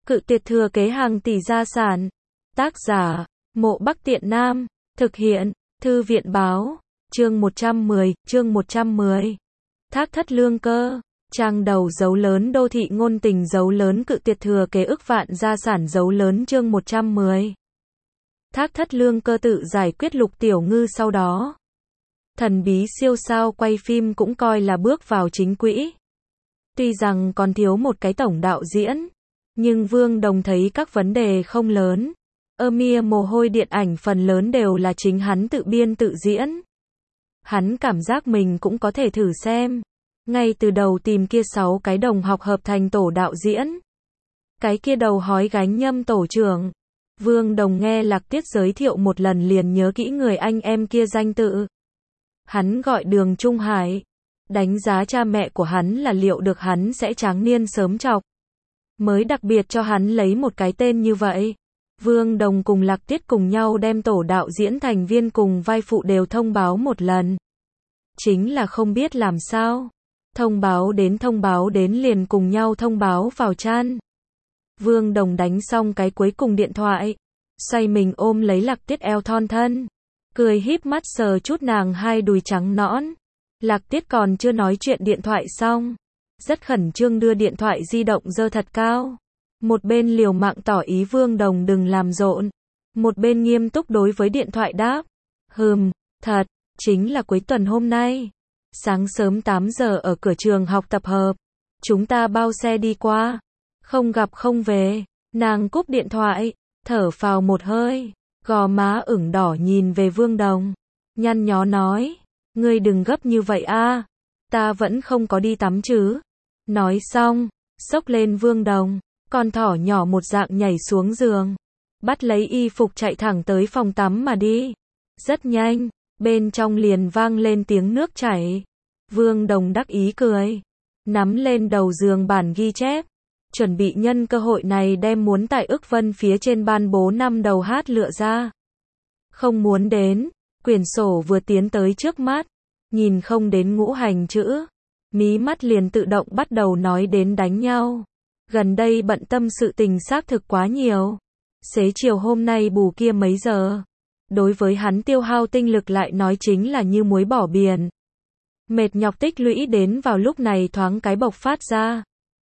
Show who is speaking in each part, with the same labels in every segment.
Speaker 1: Cự tuyệt thừa kế hàng tỷ gia sản. Tác giả, Mộ Bắc Tiện Nam. Thực hiện, Thư viện báo. Chương 110. Thác thất lương cơ. Trang đầu dấu lớn đô thị ngôn tình dấu lớn cự tuyệt thừa kế ức vạn gia sản dấu lớn chương 110. Thác thất lương cơ tự giải quyết Lục Tiểu Ngư sau đó. Thần bí siêu sao quay phim cũng coi là bước vào chính quỹ. Tuy rằng còn thiếu một cái tổng đạo diễn, nhưng Vương Đồng thấy các vấn đề không lớn. Mia mồ hôi điện ảnh phần lớn đều là chính hắn tự biên tự diễn. Hắn cảm giác mình cũng có thể thử xem. Ngay từ đầu tìm kia 6 cái đồng học hợp thành tổ đạo diễn. Cái kia đầu hói gánh nhâm tổ trưởng. Vương Đồng nghe Lạc Tiết giới thiệu một lần liền nhớ kỹ người anh em kia danh tự. Hắn gọi Đường Trung Hải. Đánh giá cha mẹ của hắn là liệu được hắn sẽ tráng niên sớm chọc. Mới đặc biệt cho hắn lấy một cái tên như vậy. Vương Đồng cùng Lạc Tiết cùng nhau đem tổ đạo diễn thành viên cùng vai phụ đều thông báo một lần. Chính là không biết làm sao. Thông báo đến liền cùng nhau thông báo vào chan. Vương Đồng đánh xong cái cuối cùng điện thoại. Xoay mình ôm lấy Lạc Tiết eo thon thân. Cười híp mắt sờ chút nàng hai đùi trắng nõn. Lạc Tiết còn chưa nói chuyện điện thoại xong. Rất khẩn trương đưa điện thoại di động giơ thật cao. Một bên liều mạng tỏ ý Vương Đồng đừng làm rộn. Một bên nghiêm túc đối với điện thoại đáp. Thật, chính là cuối tuần hôm nay. Sáng sớm 8 giờ ở cửa trường học tập hợp. Chúng ta bao xe đi qua. Không gặp không về. Nàng cúp điện thoại. Thở phào một hơi. Gò má ửng đỏ nhìn về Vương Đồng. Nhăn nhó nói. Ngươi đừng gấp như vậy a. Ta vẫn không có đi tắm chứ. Nói xong. Xốc lên Vương Đồng. Con thỏ nhỏ một dạng nhảy xuống giường. Bắt lấy y phục chạy thẳng tới phòng tắm mà đi. Rất nhanh. Bên trong liền vang lên tiếng nước chảy. Vương Đồng đắc ý cười. Nắm lên đầu giường bản ghi chép. Chuẩn bị nhân cơ hội này đem muốn tại ức vân phía trên ban bố năm đầu hát lựa ra. Không muốn đến. Quyển sổ vừa tiến tới trước mắt. Nhìn không đến ngũ hành chữ. Mí mắt liền tự động bắt đầu nói đến đánh nhau. Gần đây bận tâm sự tình xác thực quá nhiều. Xế chiều hôm nay bù kia mấy giờ. Đối với hắn tiêu hao tinh lực lại nói chính là như muối bỏ biển. Mệt nhọc tích lũy đến vào lúc này thoáng cái bộc phát ra.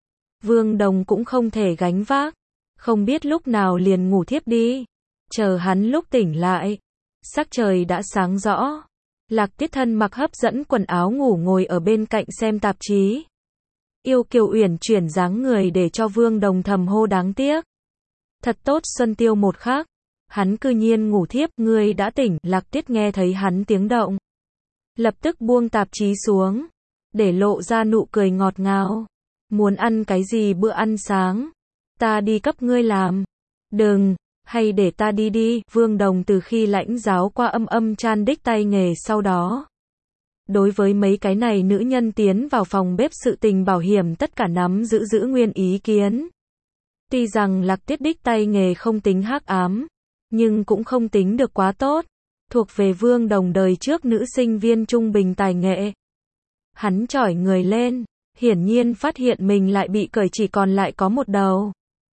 Speaker 1: Vương Đồng cũng không thể gánh vác. Không biết lúc nào liền ngủ thiếp đi. Chờ hắn lúc tỉnh lại. Sắc trời đã sáng rõ. Lạc Tiết thân mặc hấp dẫn quần áo ngủ ngồi ở bên cạnh xem tạp chí. Yêu kiều uyển chuyển dáng người để cho Vương Đồng thầm hô đáng tiếc. Thật tốt Xuân Tiêu một khắc. Hắn cư nhiên ngủ thiếp, ngươi đã tỉnh, Lạc Tiết nghe thấy hắn tiếng động. Lập tức buông tạp chí xuống. Để lộ ra nụ cười ngọt ngào. Muốn ăn cái gì bữa ăn sáng? Ta đi cấp ngươi làm. Đừng, hay để ta đi đi. Vương Đồng từ khi lãnh giáo qua chan đích tay nghề sau đó. Đối với mấy cái này nữ nhân tiến vào phòng bếp sự tình bảo hiểm tất cả nắm giữ nguyên ý kiến. Tuy rằng Lạc Tiết đích tay nghề không tính hắc ám, nhưng cũng không tính được quá tốt. Thuộc về Vương Đồng đời trước nữ sinh viên trung bình tài nghệ. Hắn chỏi người lên, hiển nhiên phát hiện mình lại bị cởi chỉ còn lại có một đầu.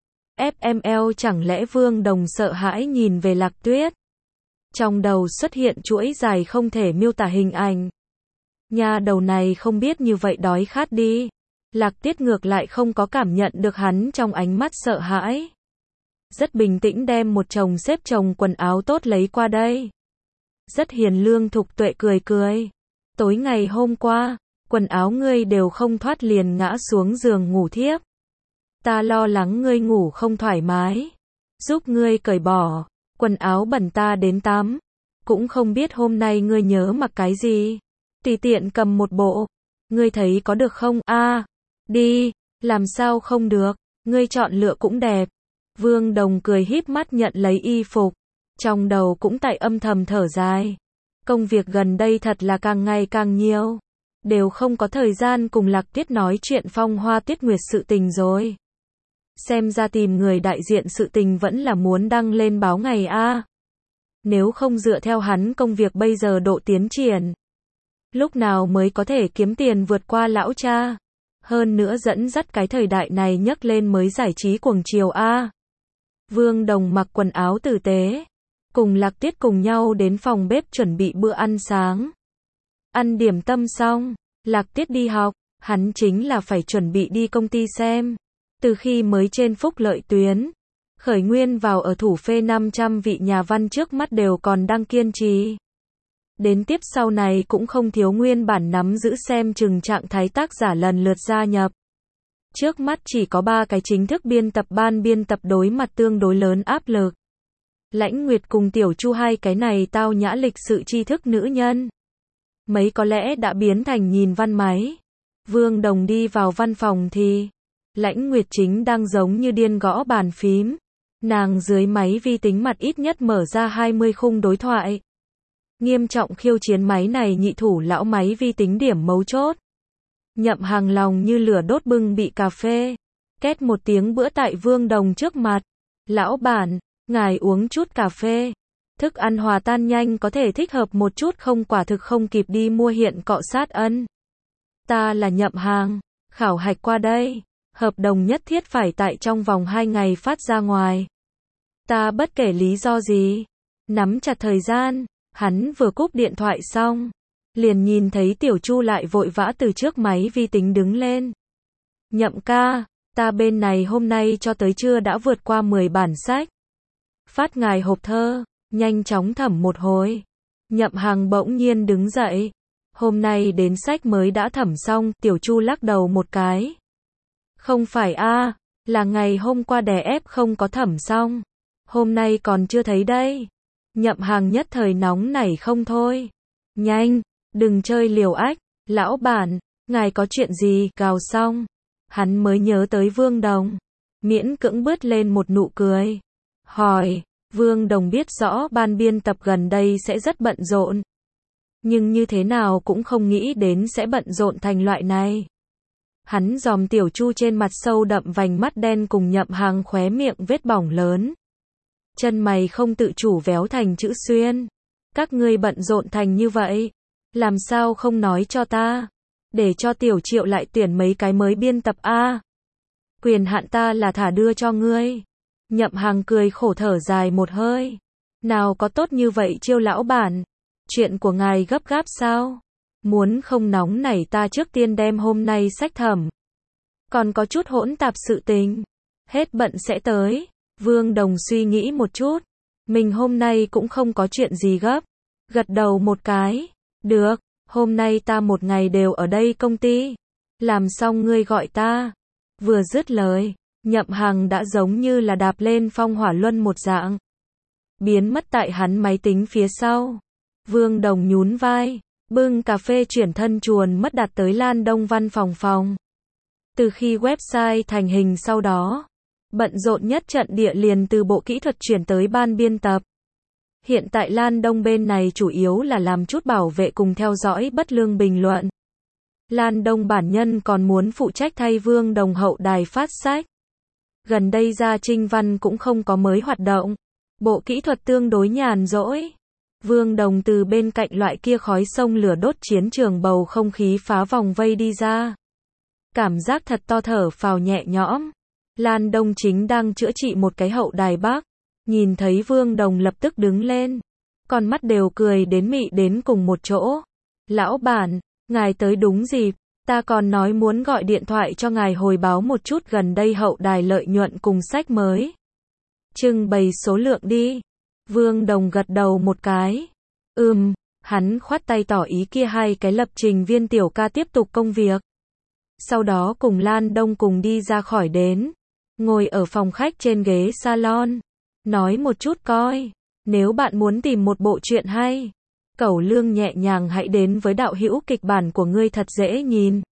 Speaker 1: FML chẳng lẽ Vương Đồng sợ hãi nhìn về Lạc Tuyết. Trong đầu xuất hiện chuỗi dài không thể miêu tả hình ảnh. Nhà đầu này không biết như vậy đói khát đi. Lạc Tiết ngược lại không có cảm nhận được hắn trong ánh mắt sợ hãi. Rất bình tĩnh đem một chồng xếp chồng quần áo tốt lấy qua đây. Rất hiền lương thục tuệ cười. Tối ngày hôm qua, quần áo ngươi đều không thoát liền ngã xuống giường ngủ thiếp. Ta lo lắng ngươi ngủ không thoải mái. Giúp ngươi cởi bỏ, quần áo bẩn ta đến tắm. Cũng không biết hôm nay ngươi nhớ mặc cái gì. Tùy tiện cầm một bộ. Ngươi thấy có được không? Đi, làm sao không được, ngươi chọn lựa cũng đẹp. Vương Đồng cười híp mắt nhận lấy y phục. Trong đầu cũng tại âm thầm thở dài. Công việc gần đây thật là càng ngày càng nhiều. Đều không có thời gian cùng Lạc Tiết nói chuyện phong hoa tuyết nguyệt sự tình rồi. Xem ra tìm người đại diện sự tình vẫn là muốn đăng lên báo ngày a. Nếu không dựa theo hắn công việc bây giờ độ tiến triển. Lúc nào mới có thể kiếm tiền vượt qua lão cha. Hơn nữa dẫn dắt cái thời đại này nhấc lên mới giải trí cuồng chiều a. Vương Đồng mặc quần áo tử tế, cùng Lạc Tiết cùng nhau đến phòng bếp chuẩn bị bữa ăn sáng. Ăn điểm tâm xong, Lạc Tiết đi học, hắn chính là phải chuẩn bị đi công ty xem. Từ khi mới trên Phúc Lợi tuyến, khởi nguyên vào ở thủ phê 500 vị nhà văn trước mắt đều còn đang kiên trì. Đến tiếp sau này cũng không thiếu nguyên bản nắm giữ xem chừng trạng thái tác giả lần lượt gia nhập. Trước mắt chỉ có 3 cái chính thức biên tập ban biên tập đối mặt tương đối lớn áp lực. Lãnh Nguyệt cùng Tiểu Chu hai cái này tao nhã lịch sự tri thức nữ nhân. Mấy có lẽ đã biến thành nhìn văn máy. Vương Đồng đi vào văn phòng thì Lãnh Nguyệt chính đang giống như điên gõ bàn phím. Nàng dưới máy vi tính mặt ít nhất mở ra 20 khung đối thoại. Nghiêm trọng khiêu chiến máy này nhị thủ lão máy vi tính điểm mấu chốt. Nhậm Hàng lòng như lửa đốt bưng bị cà phê. Két một tiếng bữa tại Vương Đồng trước mặt. Lão bản, ngài uống chút cà phê. Thức ăn hòa tan nhanh có thể thích hợp một chút không, quả thực không kịp đi mua hiện cọ sát ân. Ta là Nhậm Hàng, khảo hạch qua đây. Hợp đồng nhất thiết phải tại trong vòng 2 ngày phát ra ngoài. Ta bất kể lý do gì. Nắm chặt thời gian, hắn vừa cúp điện thoại xong. Liền nhìn thấy Tiểu Chu lại vội vã từ trước máy vi tính đứng lên. Nhậm ca, ta bên này hôm nay cho tới trưa đã vượt qua 10 bản sách. Phát ngài hộp thơ, nhanh chóng thẩm một hồi. Nhậm Hàng bỗng nhiên đứng dậy. Hôm nay đến sách mới đã thẩm xong, Tiểu Chu lắc đầu một cái. Không phải a, là ngày hôm qua đè ép không có thẩm xong. Hôm nay còn chưa thấy đây. Nhậm Hàng nhất thời nóng nảy không thôi. Nhanh, đừng chơi liều ách, lão bản, ngài có chuyện gì, gào xong. Hắn mới nhớ tới Vương Đồng. Miễn cưỡng bứt lên một nụ cười. Hỏi, Vương Đồng biết rõ ban biên tập gần đây sẽ rất bận rộn. Nhưng như thế nào cũng không nghĩ đến sẽ bận rộn thành loại này. Hắn dòm Tiểu Chu trên mặt sâu đậm vành mắt đen cùng Nhậm Hàng khóe miệng vết bỏng lớn. Chân mày không tự chủ véo thành chữ xuyên. Các ngươi bận rộn thành như vậy. Làm sao không nói cho ta? Để cho Tiểu Triệu lại tuyển mấy cái mới biên tập a. Quyền hạn ta là thả đưa cho ngươi. Nhậm Hàng cười khổ thở dài một hơi. Nào có tốt như vậy chiêu lão bản. Chuyện của ngài gấp gáp sao? Muốn không nóng nảy ta trước tiên đem hôm nay sách thẩm. Còn có chút hỗn tạp sự tình. Hết bận sẽ tới. Vương Đồng suy nghĩ một chút. Mình hôm nay cũng không có chuyện gì gấp. Gật đầu một cái. Được, hôm nay ta một ngày đều ở đây công ty. Làm xong ngươi gọi ta. Vừa dứt lời, Nhậm Hàng đã giống như là đạp lên phong hỏa luân một dạng. Biến mất tại hắn máy tính phía sau. Vương Đồng nhún vai, bưng cà phê chuyển thân chuồn mất đặt tới Lan Đông văn phòng. Từ khi website thành hình sau đó, bận rộn nhất trận địa liền từ bộ kỹ thuật chuyển tới ban biên tập. Hiện tại Lan Đông bên này chủ yếu là làm chút bảo vệ cùng theo dõi bất lương bình luận. Lan Đông bản nhân còn muốn phụ trách thay Vương Đồng hậu đài phát sách. Gần đây Gia Trinh Văn cũng không có mới hoạt động. Bộ kỹ thuật tương đối nhàn rỗi. Vương Đồng từ bên cạnh loại kia khói sông lửa đốt chiến trường bầu không khí phá vòng vây đi ra. Cảm giác thật to thở phào nhẹ nhõm. Lan Đông chính đang chữa trị một cái hậu đài bác. Nhìn thấy Vương Đồng lập tức đứng lên. Con mắt đều cười đến mị đến cùng một chỗ. Lão bản, ngài tới đúng dịp. Ta còn nói muốn gọi điện thoại cho ngài hồi báo một chút gần đây hậu đài lợi nhuận cùng sách mới. Trưng bày số lượng đi. Vương Đồng gật đầu một cái. Hắn khoát tay tỏ ý kia hai cái lập trình viên Tiểu ca tiếp tục công việc. Sau đó cùng Lan Đông cùng đi ra khỏi đến. Ngồi ở phòng khách trên ghế salon. Nói một chút coi. Nếu bạn muốn tìm một bộ truyện hay, cẩu lương nhẹ nhàng hãy đến với đạo hữu kịch bản của ngươi thật dễ nhìn.